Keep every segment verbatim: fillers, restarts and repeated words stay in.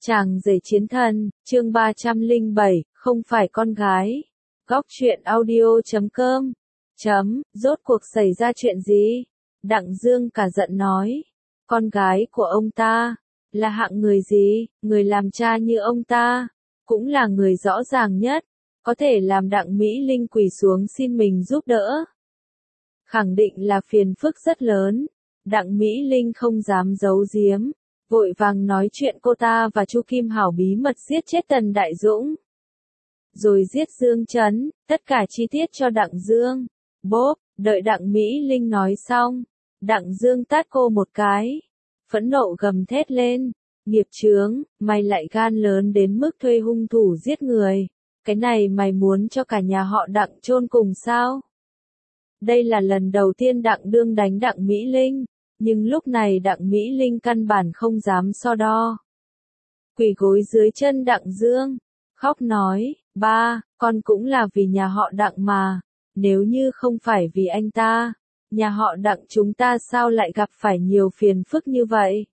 Chàng rể chiến thần, chương ba trăm lẻ bảy, không phải con gái. Góc truyện audio chấm com. Chấm, rốt cuộc xảy ra chuyện gì? Đặng Dương cả giận nói. Con gái của ông ta, là hạng người gì, người làm cha như ông ta, cũng là người rõ ràng nhất, có thể làm Đặng Mỹ Linh quỳ xuống xin mình giúp đỡ. Khẳng định là phiền phức rất lớn, Đặng Mỹ Linh không dám giấu giếm. Vội vàng nói chuyện cô ta và Chu Kim Hảo bí mật giết chết Tần Đại Dũng. Rồi giết Dương Chấn, tất cả chi tiết cho Đặng Dương. Bốp, đợi Đặng Mỹ Linh nói xong. Đặng Dương tát cô một cái. Phẫn nộ gầm thét lên. Nghiệp chướng, mày lại gan lớn đến mức thuê hung thủ giết người. Cái này mày muốn cho cả nhà họ Đặng chôn cùng sao? Đây là lần đầu tiên Đặng Đương đánh Đặng Mỹ Linh. Nhưng lúc này Đặng Mỹ Linh căn bản không dám so đo. Quỳ gối dưới chân Đặng Dương, khóc nói, ba, con cũng là vì nhà họ Đặng mà, nếu như không phải vì anh ta, nhà họ Đặng chúng ta sao lại gặp phải nhiều phiền phức như vậy?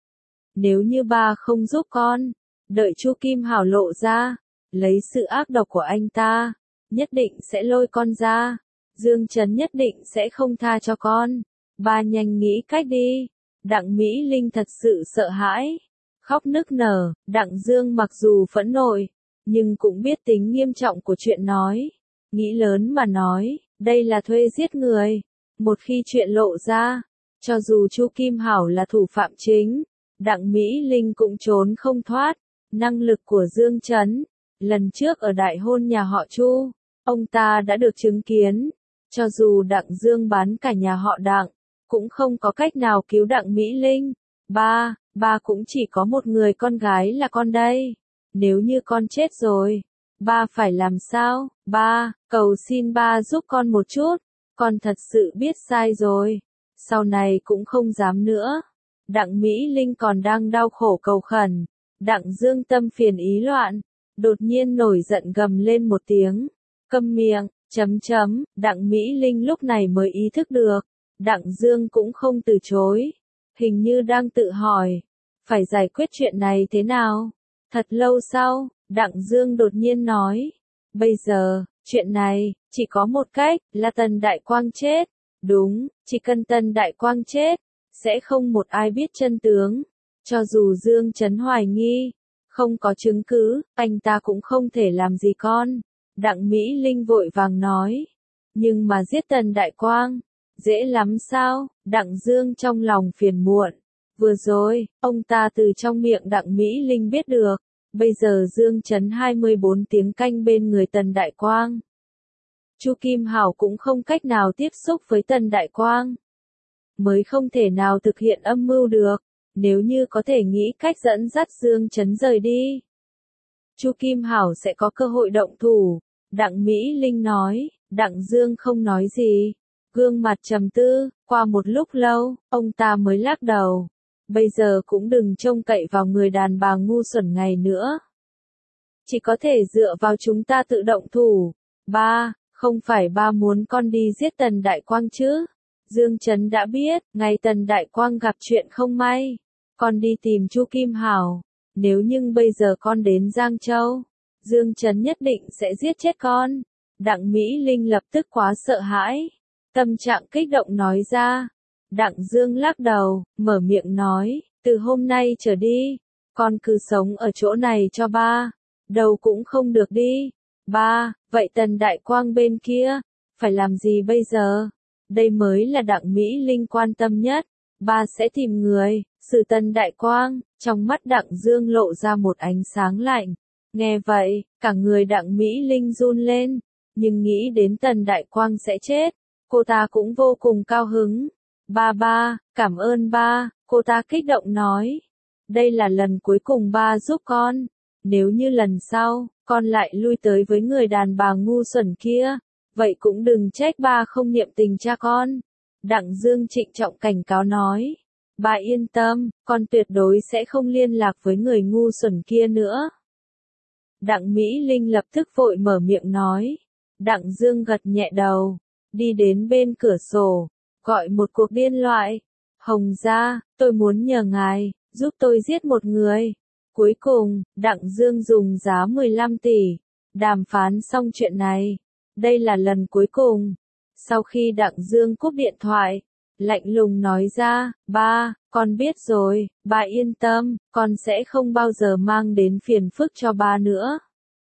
Nếu như ba không giúp con, đợi Chu Kim Hảo lộ ra, lấy sự ác độc của anh ta, nhất định sẽ lôi con ra, Dương Chấn nhất định sẽ không tha cho con. Ba nhanh nghĩ cách đi. Đặng Mỹ Linh thật sự sợ hãi, khóc nức nở. Đặng Dương mặc dù phẫn nộ, nhưng cũng biết tính nghiêm trọng của chuyện nói. Nghĩ lớn mà nói, đây là thuê giết người. Một khi chuyện lộ ra, cho dù Chu Kim Hảo là thủ phạm chính, Đặng Mỹ Linh cũng trốn không thoát. Năng lực của Dương Chấn, lần trước ở đại hôn nhà họ Chu, ông ta đã được chứng kiến. Cho dù Đặng Dương bán cả nhà họ Đặng, cũng không có cách nào cứu Đặng Mỹ Linh. Ba, ba cũng chỉ có một người con gái là con đây. Nếu như con chết rồi, ba phải làm sao? Ba, cầu xin ba giúp con một chút. Con thật sự biết sai rồi. Sau này cũng không dám nữa. Đặng Mỹ Linh còn đang đau khổ cầu khẩn. Đặng Dương tâm phiền ý loạn. Đột nhiên nổi giận gầm lên một tiếng. Câm miệng, chấm chấm. Đặng Mỹ Linh lúc này mới ý thức được. Đặng Dương cũng không từ chối, hình như đang tự hỏi, phải giải quyết chuyện này thế nào? Thật lâu sau, Đặng Dương đột nhiên nói, bây giờ, chuyện này, chỉ có một cách, là Tần Đại Quang chết. Đúng, chỉ cần Tần Đại Quang chết, sẽ không một ai biết chân tướng. Cho dù Dương Chấn hoài nghi, không có chứng cứ, anh ta cũng không thể làm gì con. Đặng Mỹ Linh vội vàng nói, nhưng mà giết Tần Đại Quang, dễ lắm sao? Đặng Dương trong lòng phiền muộn. Vừa rồi, ông ta từ trong miệng Đặng Mỹ Linh biết được. Bây giờ Dương Chấn hai mươi bốn tiếng canh bên người Tần Đại Quang. Chu Kim Hảo cũng không cách nào tiếp xúc với Tần Đại Quang. Mới không thể nào thực hiện âm mưu được. Nếu như có thể nghĩ cách dẫn dắt Dương Chấn rời đi, Chu Kim Hảo sẽ có cơ hội động thủ. Đặng Mỹ Linh nói. Đặng Dương không nói gì. Gương mặt trầm tư, qua một lúc lâu, ông ta mới lắc đầu. Bây giờ cũng đừng trông cậy vào người đàn bà ngu xuẩn ngày nữa. Chỉ có thể dựa vào chúng ta tự động thủ. Ba, không phải ba muốn con đi giết Tần Đại Quang chứ? Dương Chấn đã biết, ngày Tần Đại Quang gặp chuyện không may, con đi tìm Chu Kim Hảo. Nếu nhưng bây giờ con đến Giang Châu, Dương Chấn nhất định sẽ giết chết con. Đặng Mỹ Linh lập tức quá sợ hãi. Tâm trạng kích động nói ra. Đặng Dương lắc đầu, mở miệng nói, từ hôm nay trở đi, con cứ sống ở chỗ này cho ba, đâu cũng không được đi. Ba, vậy Tần Đại Quang bên kia, phải làm gì bây giờ? Đây mới là Đặng Mỹ Linh quan tâm nhất. Ba sẽ tìm người, xử Tần Đại Quang. Trong mắt Đặng Dương lộ ra một ánh sáng lạnh. Nghe vậy, cả người Đặng Mỹ Linh run lên, nhưng nghĩ đến Tần Đại Quang sẽ chết, cô ta cũng vô cùng cao hứng. Ba ba, cảm ơn ba, cô ta kích động nói. Đây là lần cuối cùng ba giúp con. Nếu như lần sau, con lại lui tới với người đàn bà ngu xuẩn kia, vậy cũng đừng trách ba không niệm tình cha con. Đặng Dương trịnh trọng cảnh cáo nói. Ba yên tâm, con tuyệt đối sẽ không liên lạc với người ngu xuẩn kia nữa. Đặng Mỹ Linh lập tức vội mở miệng nói. Đặng Dương gật nhẹ đầu, đi đến bên cửa sổ, gọi một cuộc điện thoại. Hồng gia, tôi muốn nhờ ngài, giúp tôi giết một người. Cuối cùng, Đặng Dương dùng giá mười lăm tỷ, đàm phán xong chuyện này. Đây là lần cuối cùng. Sau khi Đặng Dương cúp điện thoại, lạnh lùng nói ra, ba, con biết rồi, ba yên tâm, con sẽ không bao giờ mang đến phiền phức cho ba nữa.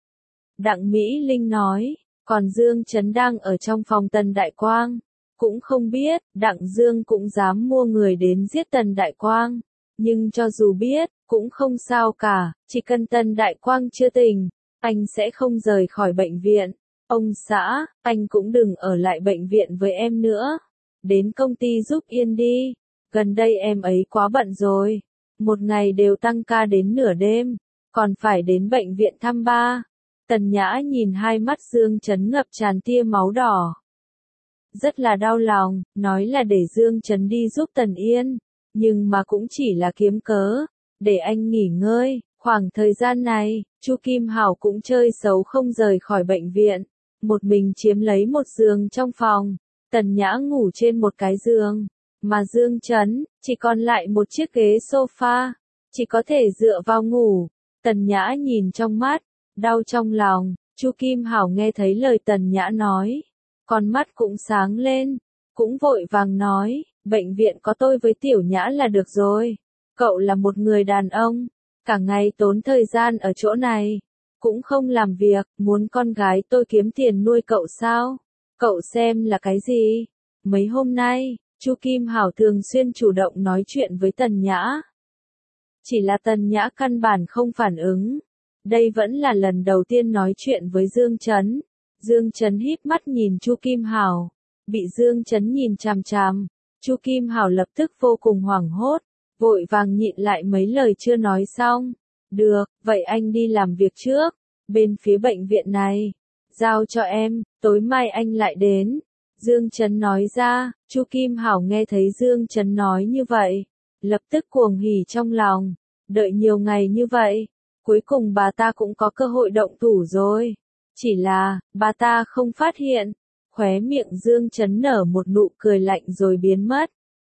Đặng Mỹ Linh nói, còn Dương Chấn đang ở trong phòng Tần Đại Quang. Cũng không biết, Đặng Dương cũng dám mua người đến giết Tần Đại Quang. Nhưng cho dù biết, cũng không sao cả, chỉ cần Tần Đại Quang chưa tỉnh, anh sẽ không rời khỏi bệnh viện. Ông xã, anh cũng đừng ở lại bệnh viện với em nữa. Đến công ty giúp Yên đi. Gần đây em ấy quá bận rồi. Một ngày đều tăng ca đến nửa đêm. Còn phải đến bệnh viện thăm ba. Tần Nhã nhìn hai mắt Dương Chấn ngập tràn tia máu đỏ. Rất là đau lòng, nói là để Dương Chấn đi giúp Tần Yên. Nhưng mà cũng chỉ là kiếm cớ. Để anh nghỉ ngơi. Khoảng thời gian này, Chu Kim Hảo cũng chơi xấu không rời khỏi bệnh viện. Một mình chiếm lấy một giường trong phòng. Tần Nhã ngủ trên một cái giường. Mà Dương Chấn, chỉ còn lại một chiếc ghế sofa. Chỉ có thể dựa vào ngủ. Tần Nhã nhìn trong mắt, đau trong lòng. Chu Kim Hảo nghe thấy lời Tần Nhã nói. Con mắt cũng sáng lên. Cũng vội vàng nói, bệnh viện có tôi với Tiểu Nhã là được rồi. Cậu là một người đàn ông. Cả ngày tốn thời gian ở chỗ này. Cũng không làm việc, muốn con gái tôi kiếm tiền nuôi cậu sao? Cậu xem là cái gì? Mấy hôm nay, Chu Kim Hảo thường xuyên chủ động nói chuyện với Tần Nhã. Chỉ là Tần Nhã căn bản không phản ứng. Đây vẫn là lần đầu tiên nói chuyện với Dương Chấn. Dương Chấn híp mắt nhìn Chu Kim Hảo. Bị Dương Chấn nhìn chằm chằm. Chu Kim Hảo lập tức vô cùng hoảng hốt. Vội vàng nhịn lại mấy lời chưa nói xong. Được, vậy anh đi làm việc trước. Bên phía bệnh viện này. Giao cho em, tối mai anh lại đến. Dương Chấn nói ra, Chu Kim Hảo nghe thấy Dương Chấn nói như vậy. Lập tức cuồng hỉ trong lòng. Đợi nhiều ngày như vậy. Cuối cùng bà ta cũng có cơ hội động thủ rồi. Chỉ là, bà ta không phát hiện. Khóe miệng Dương Chấn nở một nụ cười lạnh rồi biến mất.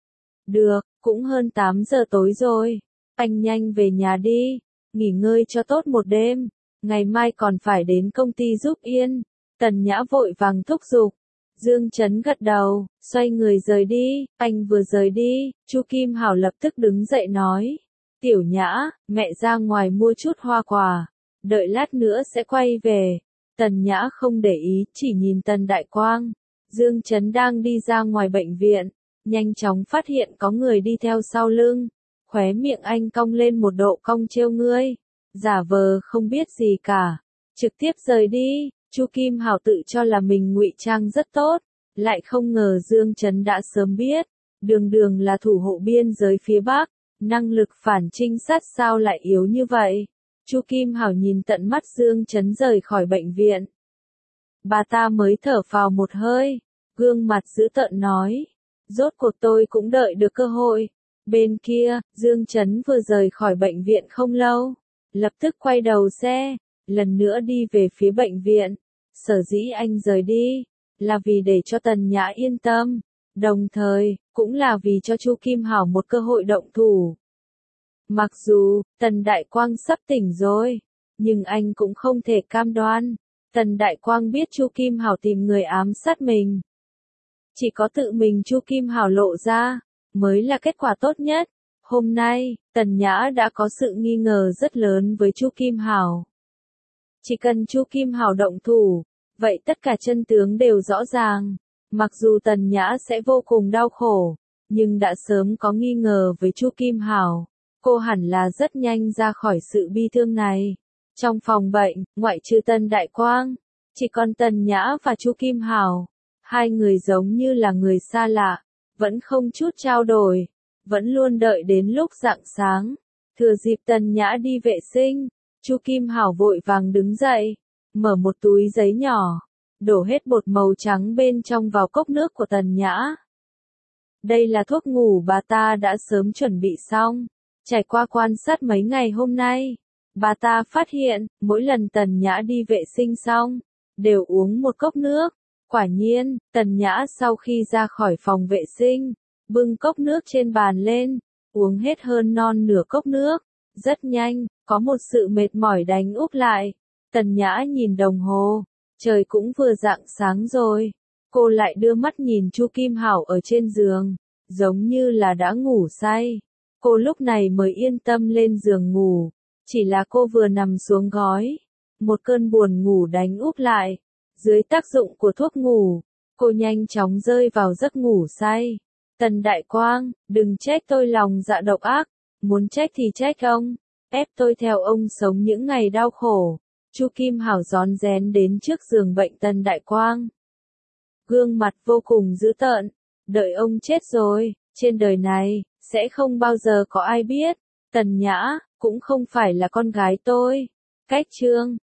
Được, cũng hơn tám giờ tối rồi. Anh nhanh về nhà đi. Nghỉ ngơi cho tốt một đêm. Ngày mai còn phải đến công ty giúp Yên. Tần Nhã vội vàng thúc giục. Dương Chấn gật đầu, xoay người rời đi. Anh vừa rời đi, Chu Kim Hảo lập tức đứng dậy nói. Tiểu Nhã, mẹ ra ngoài mua chút hoa quả. Đợi lát nữa sẽ quay về. Tần Nhã không để ý, chỉ nhìn Tần Đại Quang. Dương Chấn đang đi ra ngoài bệnh viện. Nhanh chóng phát hiện có người đi theo sau lưng. Khóe miệng anh cong lên một độ cong trêu ngươi. Giả vờ không biết gì cả. Trực tiếp rời đi. Chu Kim Hảo tự cho là mình ngụy trang rất tốt. Lại không ngờ Dương Chấn đã sớm biết. Đường đường là thủ hộ biên giới phía Bắc. Năng lực phản trinh sát sao lại yếu như vậy. Chu Kim Hảo nhìn tận mắt Dương Chấn rời khỏi bệnh viện. Bà ta mới thở phào một hơi. Gương mặt dữ tợn nói. Rốt cuộc tôi cũng đợi được cơ hội. Bên kia, Dương Chấn vừa rời khỏi bệnh viện không lâu. Lập tức quay đầu xe. Lần nữa đi về phía bệnh viện. Sở dĩ anh rời đi. Là vì để cho Tần Nhã yên tâm. Đồng thời, cũng là vì cho Chu Kim Hảo một cơ hội động thủ. Mặc dù, Tần Đại Quang sắp tỉnh rồi. Nhưng anh cũng không thể cam đoan. Tần Đại Quang biết Chu Kim Hảo tìm người ám sát mình. Chỉ có tự mình Chu Kim Hảo lộ ra, mới là kết quả tốt nhất. Hôm nay, Tần Nhã đã có sự nghi ngờ rất lớn với Chu Kim Hảo. Chỉ cần Chu Kim Hảo động thủ, vậy tất cả chân tướng đều rõ ràng. Mặc dù Tần Nhã sẽ vô cùng đau khổ, nhưng đã sớm có nghi ngờ với Chu Kim Hảo. Cô hẳn là rất nhanh ra khỏi sự bi thương này. Trong phòng bệnh, ngoại trừ Tần Đại Quang, chỉ còn Tần Nhã và Chu Kim Hảo. Hai người giống như là người xa lạ, vẫn không chút trao đổi, vẫn luôn đợi đến lúc rạng sáng. Thừa dịp Tần Nhã đi vệ sinh, Chu Kim Hảo vội vàng đứng dậy, mở một túi giấy nhỏ, đổ hết bột màu trắng bên trong vào cốc nước của Tần Nhã. Đây là thuốc ngủ bà ta đã sớm chuẩn bị xong. Trải qua quan sát mấy ngày hôm nay, bà ta phát hiện, mỗi lần Tần Nhã đi vệ sinh xong, đều uống một cốc nước. Quả nhiên, Tần Nhã sau khi ra khỏi phòng vệ sinh, bưng cốc nước trên bàn lên, uống hết hơn non nửa cốc nước, Rất nhanh, có một sự mệt mỏi đánh úp lại. Tần Nhã nhìn đồng hồ, trời cũng vừa rạng sáng rồi. Cô lại đưa mắt nhìn Chu Kim Hảo ở trên giường, giống như là đã ngủ say. Cô lúc này mới yên tâm lên giường ngủ, chỉ là cô vừa nằm xuống gói, một cơn buồn ngủ đánh úp lại. Dưới tác dụng của thuốc ngủ, cô nhanh chóng rơi vào giấc ngủ say. Tần Đại Quang, đừng trách tôi lòng dạ độc ác, muốn trách thì trách ông, ép tôi theo ông sống những ngày đau khổ. Chu Kim Hảo rón rén đến trước giường bệnh Tần Đại Quang. Gương mặt vô cùng dữ tợn, đợi ông chết rồi, trên đời này, sẽ không bao giờ có ai biết, Tần Nhã, cũng không phải là con gái tôi. Cách chương